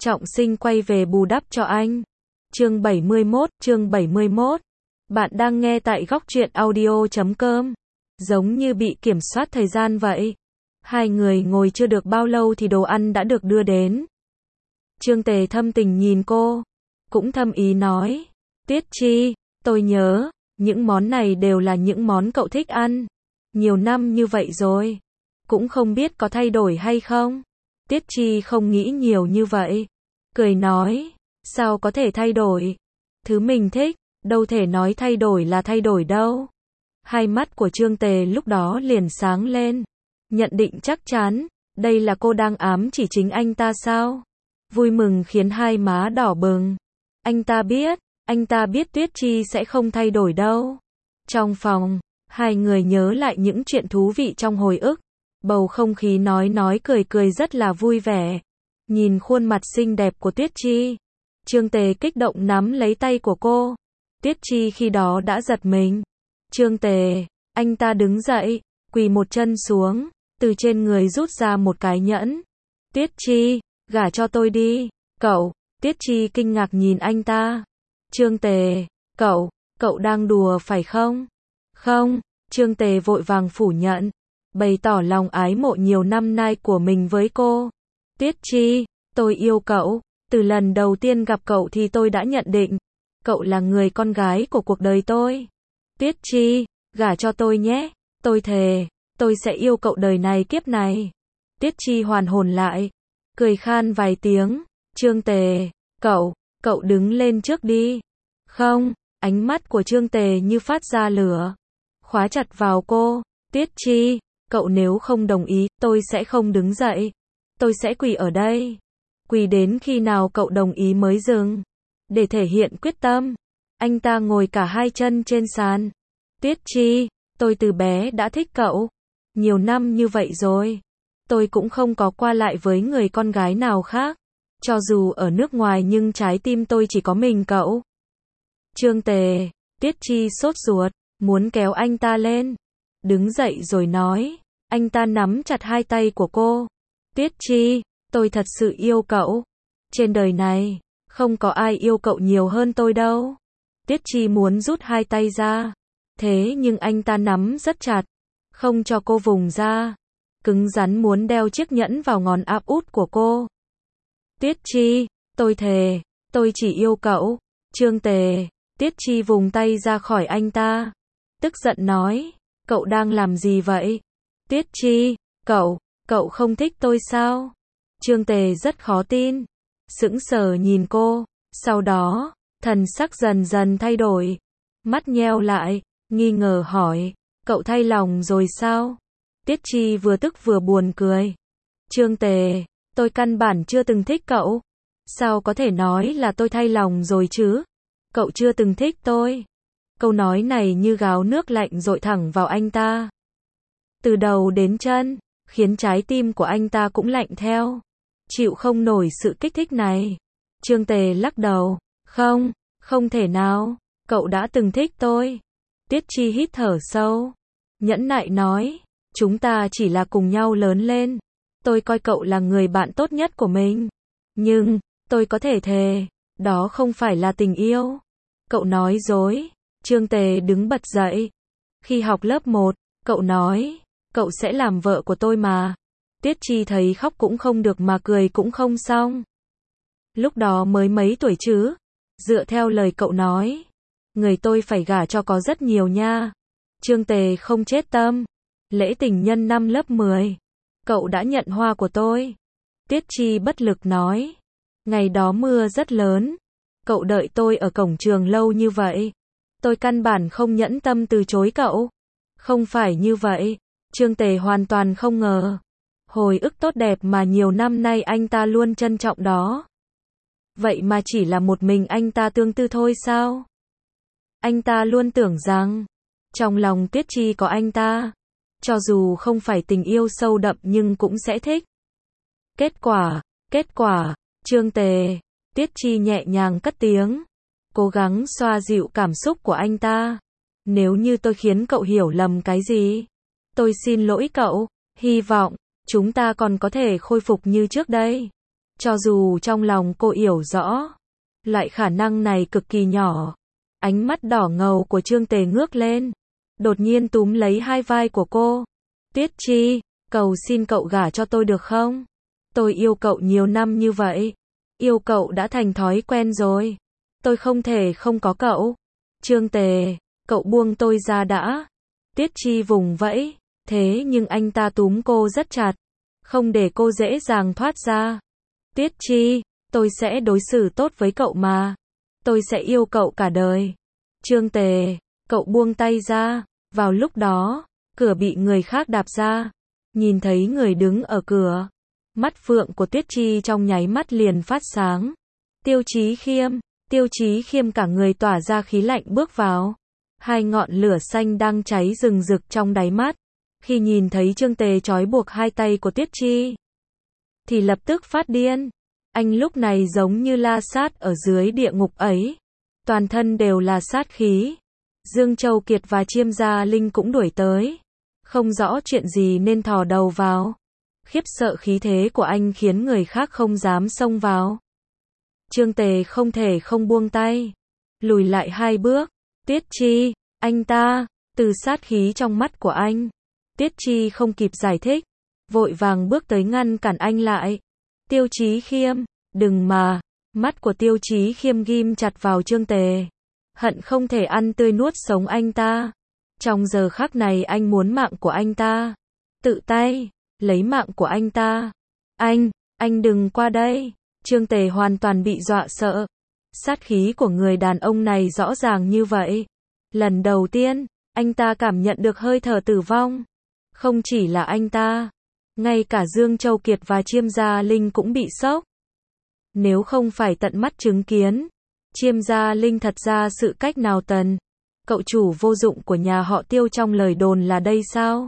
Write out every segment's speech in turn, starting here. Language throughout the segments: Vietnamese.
Trọng Sinh quay về bù đắp cho anh. Chương 71. Bạn đang nghe tại góc truyện audio.com. Giống như bị kiểm soát thời gian vậy. Hai người ngồi chưa được bao lâu thì đồ ăn đã được đưa đến. Trương Tề thâm tình nhìn cô, cũng thâm ý nói, Tiết Chi, tôi nhớ, những món này đều là những món cậu thích ăn. Nhiều năm như vậy rồi, cũng không biết có thay đổi hay không. Tiết Chi không nghĩ nhiều như vậy, cười nói, sao có thể thay đổi? Thứ mình thích, đâu thể nói thay đổi là thay đổi đâu. Hai mắt của Trương Tề lúc đó liền sáng lên, nhận định chắc chắn, đây là cô đang ám chỉ chính anh ta sao? Vui mừng khiến hai má đỏ bừng. Anh ta biết Tuyết Chi sẽ không thay đổi đâu. Trong phòng, hai người nhớ lại những chuyện thú vị trong hồi ức. Bầu không khí nói cười rất là vui vẻ. Nhìn khuôn mặt xinh đẹp của Tuyết Chi, Trương Tề kích động nắm lấy tay của cô. Tuyết Chi khi đó đã giật mình. Trương Tề, anh ta đứng dậy, quỳ một chân xuống, từ trên người rút ra một cái nhẫn. Tuyết Chi, gả cho tôi đi. Cậu, Tuyết Chi kinh ngạc nhìn anh ta. Trương Tề, cậu đang đùa phải không? Không, Trương Tề vội vàng phủ nhận, bày tỏ lòng ái mộ nhiều năm nay của mình với cô. Tuyết Chi, tôi yêu cậu, từ lần đầu tiên gặp cậu thì tôi đã nhận định, cậu là người con gái của cuộc đời tôi. Tuyết Chi, gả cho tôi nhé, tôi thề, tôi sẽ yêu cậu đời này kiếp này. Tuyết Chi hoàn hồn lại, cười khan vài tiếng. Trương Tề, cậu đứng lên trước đi. Không, ánh mắt của Trương Tề như phát ra lửa, khóa chặt vào cô. Tuyết Chi, cậu nếu không đồng ý, tôi sẽ không đứng dậy. Tôi sẽ quỳ ở đây. Quỳ đến khi nào cậu đồng ý mới dừng. Để thể hiện quyết tâm, anh ta ngồi cả hai chân trên sàn. Tuyết Chi, tôi từ bé đã thích cậu. Nhiều năm như vậy rồi, tôi cũng không có qua lại với người con gái nào khác. Cho dù ở nước ngoài nhưng trái tim tôi chỉ có mình cậu. Trương Tề, Tiết Chi sốt ruột, muốn kéo anh ta lên. Đứng dậy rồi nói, anh ta nắm chặt hai tay của cô. Tiết Chi, tôi thật sự yêu cậu. Trên đời này, không có ai yêu cậu nhiều hơn tôi đâu. Tiết Chi muốn rút hai tay ra. Thế nhưng anh ta nắm rất chặt, không cho cô vùng ra. Cứng rắn muốn đeo chiếc nhẫn vào ngón áp út của cô. Tiết Chi, tôi thề, tôi chỉ yêu cậu. Trương Tề, Tiết Chi vùng tay ra khỏi anh ta, tức giận nói, cậu đang làm gì vậy? Tiết Chi, cậu không thích tôi sao? Trương Tề rất khó tin, sững sờ nhìn cô, sau đó, thần sắc dần dần thay đổi, mắt nheo lại, nghi ngờ hỏi, cậu thay lòng rồi sao? Tiết Chi vừa tức vừa buồn cười. Trương Tề, tôi căn bản chưa từng thích cậu. Sao có thể nói là tôi thay lòng rồi chứ? Cậu chưa từng thích tôi. Câu nói này như gáo nước lạnh dội thẳng vào anh ta. Từ đầu đến chân, khiến trái tim của anh ta cũng lạnh theo. Chịu không nổi sự kích thích này. Trương Tề lắc đầu. Không thể nào. Cậu đã từng thích tôi. Tiết Chi hít thở sâu, nhẫn nại nói, chúng ta chỉ là cùng nhau lớn lên. Tôi coi cậu là người bạn tốt nhất của mình. Nhưng, tôi có thể thề, đó không phải là tình yêu. Cậu nói dối. Trương Tề đứng bật dậy. Khi học lớp 1, cậu nói, cậu sẽ làm vợ của tôi mà. Tiết Chi thấy khóc cũng không được mà cười cũng không xong. Lúc đó mới mấy tuổi chứ? Dựa theo lời cậu nói, người tôi phải gả cho có rất nhiều nha. Trương Tề không chết tâm. Lễ tình nhân năm lớp 10, cậu đã nhận hoa của tôi. Tiết Chi bất lực nói, ngày đó mưa rất lớn. Cậu đợi tôi ở cổng trường lâu như vậy. Tôi căn bản không nhẫn tâm từ chối cậu. Không phải như vậy. Trương Tề hoàn toàn không ngờ. Hồi ức tốt đẹp mà nhiều năm nay anh ta luôn trân trọng đó. Vậy mà chỉ là một mình anh ta tương tư thôi sao? Anh ta luôn tưởng rằng, trong lòng Tiết Chi có anh ta. Cho dù không phải tình yêu sâu đậm nhưng cũng sẽ thích. Kết quả, Trương Tề, Tiết Chi nhẹ nhàng cất tiếng, cố gắng xoa dịu cảm xúc của anh ta. Nếu như tôi khiến cậu hiểu lầm cái gì, tôi xin lỗi cậu, hy vọng chúng ta còn có thể khôi phục như trước đây. Cho dù trong lòng cô hiểu rõ, loại khả năng này cực kỳ nhỏ. Ánh mắt đỏ ngầu của Trương Tề ngước lên, đột nhiên túm lấy hai vai của cô. Tuyết Chi, cầu xin cậu gả cho tôi được không? Tôi yêu cậu nhiều năm như vậy. Yêu cậu đã thành thói quen rồi. Tôi không thể không có cậu. Trương Tề, cậu buông tôi ra đã. Tuyết Chi vùng vẫy, thế nhưng anh ta túm cô rất chặt, không để cô dễ dàng thoát ra. Tuyết Chi, tôi sẽ đối xử tốt với cậu mà. Tôi sẽ yêu cậu cả đời. Trương Tề, cậu buông tay ra. Vào lúc đó, cửa bị người khác đạp ra. Nhìn thấy người đứng ở cửa, mắt phượng của Tuyết Chi trong nháy mắt liền phát sáng. Tiêu Chí Khiêm, Tiêu Chí Khiêm cả người tỏa ra khí lạnh bước vào. Hai ngọn lửa xanh đang cháy rừng rực trong đáy mắt. Khi nhìn thấy Trương Tề trói buộc hai tay của Tuyết Chi, thì lập tức phát điên. Anh lúc này giống như La Sát ở dưới địa ngục ấy. Toàn thân đều là sát khí. Dương Châu Kiệt và Chiêm Gia Linh cũng đuổi tới. Không rõ chuyện gì nên thò đầu vào. Khiếp sợ khí thế của anh khiến người khác không dám xông vào. Trương Tề không thể không buông tay. Lùi lại hai bước. Tuyết Chi, anh ta, từ sát khí trong mắt của anh. Tuyết Chi không kịp giải thích, vội vàng bước tới ngăn cản anh lại. Tiêu Chí Khiêm, đừng mà. Mắt của Tiêu Chí Khiêm ghim chặt vào Trương Tề. Hận không thể ăn tươi nuốt sống anh ta. Trong giờ khắc này anh muốn mạng của anh ta. Tự tay, lấy mạng của anh ta. Anh đừng qua đây. Trương Tề hoàn toàn bị dọa sợ. Sát khí của người đàn ông này rõ ràng như vậy. Lần đầu tiên, anh ta cảm nhận được hơi thở tử vong. Không chỉ là anh ta, ngay cả Dương Châu Kiệt và Chiêm Gia Linh cũng bị sốc. Nếu không phải tận mắt chứng kiến, Chiêm Gia Linh thật ra sự cách nào tần, cậu chủ vô dụng của nhà họ Tiêu trong lời đồn là đây sao?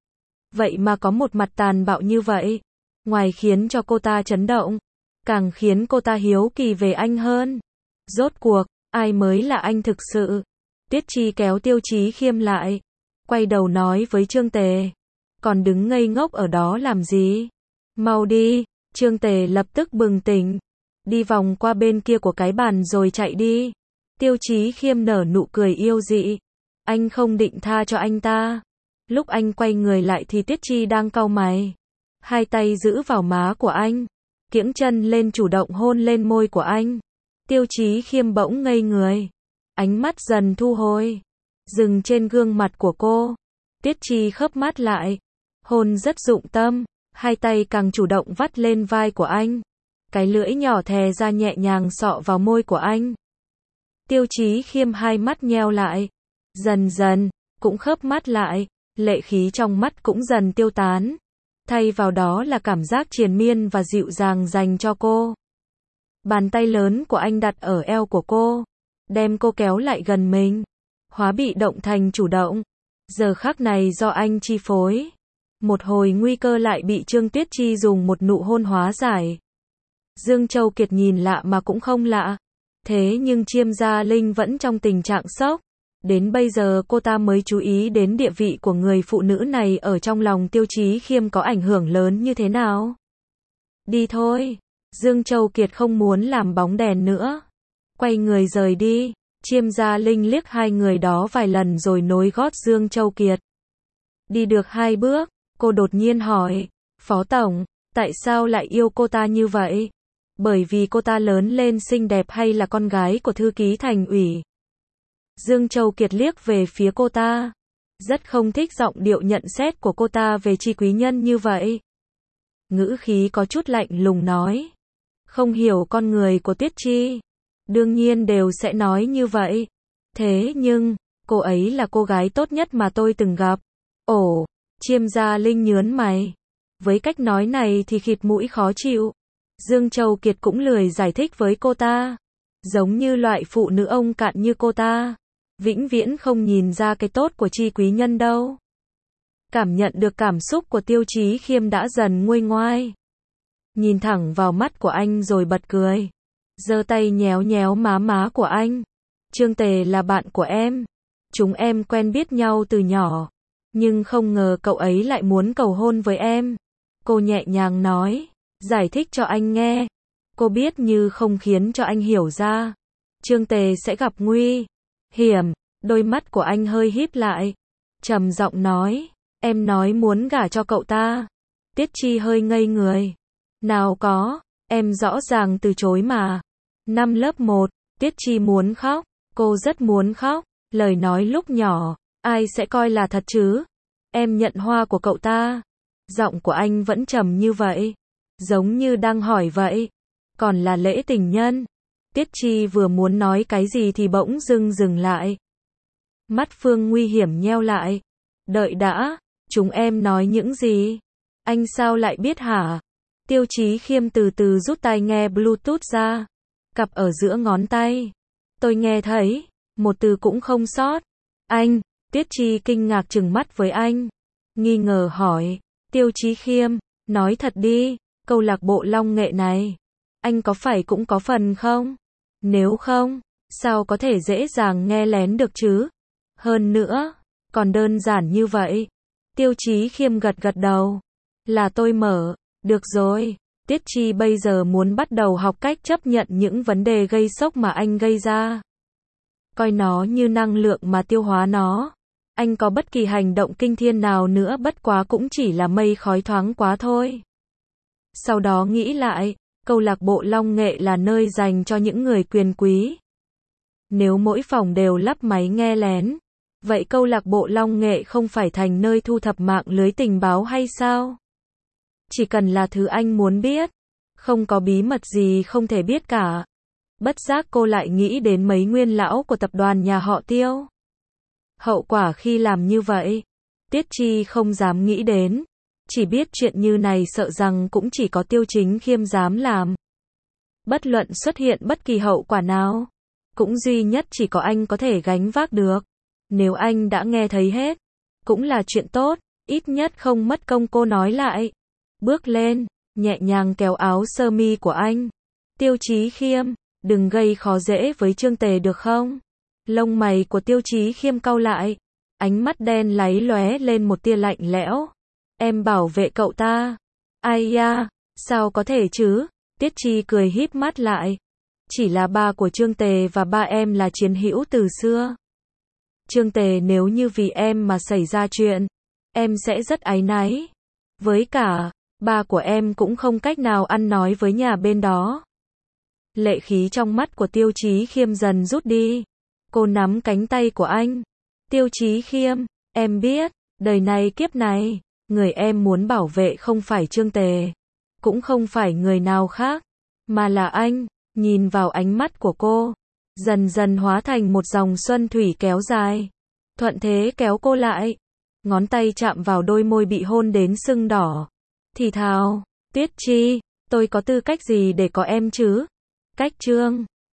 Vậy mà có một mặt tàn bạo như vậy, ngoài khiến cho cô ta chấn động, càng khiến cô ta hiếu kỳ về anh hơn. Rốt cuộc, ai mới là anh thực sự? Tuyết Chi kéo Tiêu Chí Khiêm lại, quay đầu nói với Trương Tề, còn đứng ngây ngốc ở đó làm gì? Mau đi. Trương Tề lập tức bừng tỉnh, đi vòng qua bên kia của cái bàn rồi chạy đi. Tiêu Chí Khiêm nở nụ cười yêu dị. Anh không định tha cho anh ta. Lúc anh quay người lại thì Tuyết Chi đang cau mày. Hai tay giữ vào má của anh, kiễng chân lên chủ động hôn lên môi của anh. Tiêu Chí Khiêm bỗng ngây người. Ánh mắt dần thu hồi, dừng trên gương mặt của cô. Tuyết Chi khớp mắt lại, hôn rất dụng tâm, hai tay càng chủ động vắt lên vai của anh. Cái lưỡi nhỏ thè ra nhẹ nhàng xọ vào môi của anh. Tiêu Chí Khiêm hai mắt nheo lại, dần dần, cũng khớp mắt lại, lệ khí trong mắt cũng dần tiêu tán. Thay vào đó là cảm giác triền miên và dịu dàng dành cho cô. Bàn tay lớn của anh đặt ở eo của cô, đem cô kéo lại gần mình, hóa bị động thành chủ động. Giờ khắc này do anh chi phối. Một hồi nguy cơ lại bị Trương Tuyết Chi dùng một nụ hôn hóa giải. Dương Châu Kiệt nhìn lạ mà cũng không lạ. Thế nhưng Chiêm Gia Linh vẫn trong tình trạng sốc. Đến bây giờ cô ta mới chú ý đến địa vị của người phụ nữ này ở trong lòng Tiêu Chí Khiêm có ảnh hưởng lớn như thế nào. Đi thôi. Dương Châu Kiệt không muốn làm bóng đèn nữa. Quay người rời đi. Chiêm Gia Linh liếc hai người đó vài lần rồi nối gót Dương Châu Kiệt. Đi được hai bước, cô đột nhiên hỏi, Phó Tổng, tại sao lại yêu cô ta như vậy? Bởi vì cô ta lớn lên xinh đẹp hay là con gái của thư ký thành ủy? Dương Châu Kiệt liếc về phía cô ta, rất không thích giọng điệu nhận xét của cô ta về Chi Quý Nhân như vậy. Ngữ khí có chút lạnh lùng nói, không hiểu con người của Tuyết Chi, đương nhiên đều sẽ nói như vậy. Thế nhưng, cô ấy là cô gái tốt nhất mà tôi từng gặp. Ồ, Chiêm Gia Linh nhớn mày. Với cách nói này thì khịt mũi khó chịu. Dương Châu Kiệt cũng lười giải thích với cô ta. Giống như loại phụ nữ ông cạn như cô ta, vĩnh viễn không nhìn ra cái tốt của Chi Quý Nhân đâu. Cảm nhận được cảm xúc của Tiêu Chí Khiêm đã dần nguôi ngoai. Nhìn thẳng vào mắt của anh rồi bật cười. Giơ tay nhéo nhéo má của anh. Trương Tề là bạn của em. Chúng em quen biết nhau từ nhỏ. Nhưng không ngờ cậu ấy lại muốn cầu hôn với em. Cô nhẹ nhàng nói, giải thích cho anh nghe. Cô biết như không khiến cho anh hiểu ra, Trương Tề sẽ gặp nguy hiểm. Đôi mắt của anh hơi híp lại, trầm giọng nói, em nói muốn gả cho cậu ta. Tiết Chi hơi ngây người. Nào có, em rõ ràng từ chối mà. Năm lớp 1, Tiết Chi muốn khóc, cô rất muốn khóc, lời nói lúc nhỏ, ai sẽ coi là thật chứ? Em nhận hoa của cậu ta. Giọng của anh vẫn trầm như vậy, giống như đang hỏi vậy. Còn là lễ tình nhân. Tiết Chi vừa muốn nói cái gì thì bỗng dưng dừng lại. Mắt Phương nguy hiểm nheo lại. Đợi đã, chúng em nói những gì? Anh sao lại biết hả? Tiêu Chí Khiêm từ từ rút tai nghe Bluetooth ra, cặp ở giữa ngón tay. Tôi nghe thấy, một từ cũng không sót. Anh, Tiết Chi kinh ngạc trừng mắt với anh, nghi ngờ hỏi, Tiêu Chí Khiêm, nói thật đi, câu lạc bộ Long Nghệ này, anh có phải cũng có phần không? Nếu không, sao có thể dễ dàng nghe lén được chứ? Hơn nữa, còn đơn giản như vậy. Tiêu Chí Khiêm gật gật đầu. Là tôi mở. Được rồi. Tiết Chi bây giờ muốn bắt đầu học cách chấp nhận những vấn đề gây sốc mà anh gây ra. Coi nó như năng lượng mà tiêu hóa nó. Anh có bất kỳ hành động kinh thiên nào nữa bất quá cũng chỉ là mây khói thoáng quá thôi. Sau đó nghĩ lại, câu lạc bộ Long Nghệ là nơi dành cho những người quyền quý. Nếu mỗi phòng đều lắp máy nghe lén, vậy câu lạc bộ Long Nghệ không phải thành nơi thu thập mạng lưới tình báo hay sao? Chỉ cần là thứ anh muốn biết, không có bí mật gì không thể biết cả. Bất giác cô lại nghĩ đến mấy nguyên lão của tập đoàn nhà họ Tiêu. Hậu quả khi làm như vậy, Tiết Chi không dám nghĩ đến, chỉ biết chuyện như này sợ rằng cũng chỉ có Tiêu Chính Khiêm dám làm. Bất luận xuất hiện bất kỳ hậu quả nào, cũng duy nhất chỉ có anh có thể gánh vác được. Nếu anh đã nghe thấy hết, cũng là chuyện tốt, ít nhất không mất công. Cô nói lại, bước lên, nhẹ nhàng kéo áo sơ mi của anh. Tiêu Chí Khiêm, đừng gây khó dễ với Trương Tề được không? Lông mày của Tiêu Chí Khiêm cau lại, ánh mắt đen láy lóe lên một tia lạnh lẽo. Em bảo vệ cậu ta. Ai da, sao có thể chứ? Tiết Chi cười híp mắt lại. Chỉ là ba của Trương Tề và ba em là chiến hữu từ xưa. Trương Tề nếu như vì em mà xảy ra chuyện, em sẽ rất áy náy. Với cả, ba của em cũng không cách nào ăn nói với nhà bên đó. Lệ khí trong mắt của Tiêu Chí Khiêm dần rút đi. Cô nắm cánh tay của anh. Tiêu Chí Khiêm, em biết, đời này kiếp này, người em muốn bảo vệ không phải Trương Tề, cũng không phải người nào khác, mà là anh. Nhìn vào ánh mắt của cô, dần dần hóa thành một dòng xuân thủy kéo dài. Thuận thế kéo cô lại, ngón tay chạm vào đôi môi bị hôn đến sưng đỏ. Thì thào, Tiết Chi, tôi có tư cách gì để có em chứ? Cách Trương